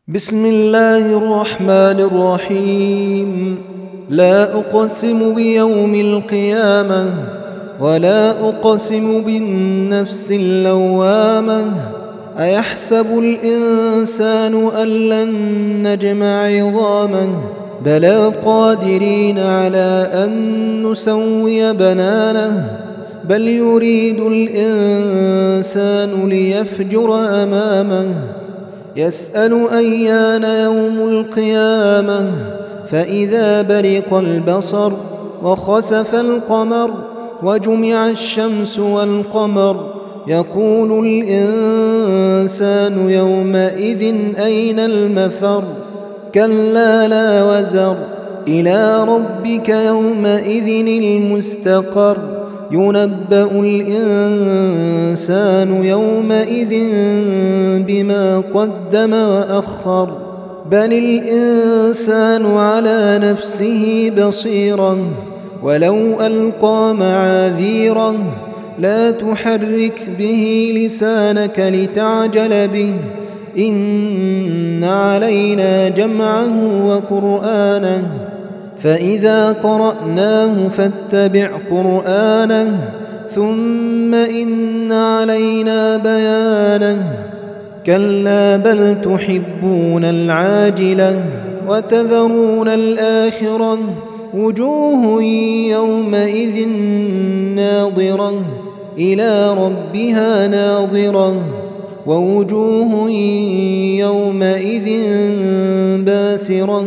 بسم الله الرحمن الرحيم. لا أقسم بيوم القيامة ولا أقسم بالنفس اللوامة. أيحسب الإنسان أن لن نجمع عظامه بلى قادرين على أن نسوي بنانه بل يريد الإنسان ليفجر أمامه يسأل أيان يوم القيامة فإذا برق البصر وخسف القمر وجمع الشمس والقمر يقول الإنسان يومئذ أين المفر كلا لا وزر إلى ربك يومئذ المستقر ينبأ الإنسان يومئذ بما قدم وأخر بل الإنسان على نفسه بصيرة ولو ألقى معاذيره لا تحرك به لسانك لتعجل به إن علينا جمعه وقرآنه فإذا قرأناه فاتبع قرآنه ثم إن علينا بيانه كلا بل تحبون العاجلة وتذرون الآخرة وجوه يومئذ ناظرة إلى ربها ناظرة ووجوه يومئذ باسرة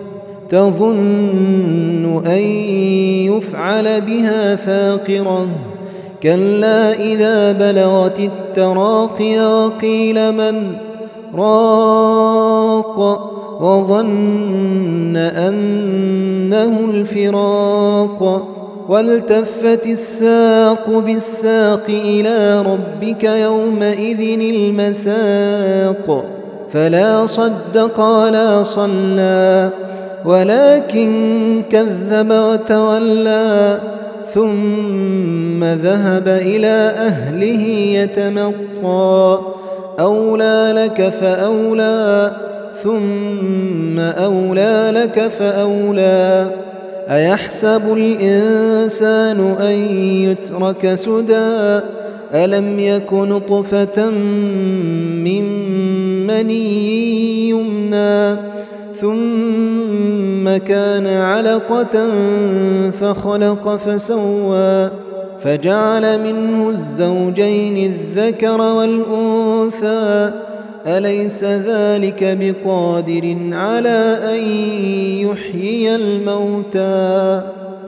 تظن أن يفعل بها فاقرة كلا إذا بلغت التراقي وقيل من راق وظن أنه الفراق والتفت الساق بالساق إلى ربك يومئذ المساق فلا صدق ولا صلى ولكن كذب وتولى ثم ذهب إلى أهله يتمطى أولى لك فأولى ثم أولى لك فأولى أيحسب الإنسان أن يترك سدى ألم يك نطفة من مني يمنى ثم كان علقة فخلق فسوى فجعل منه الزوجين الذكر والأنثى أليس ذلك بقادر على أن يحيي الموتى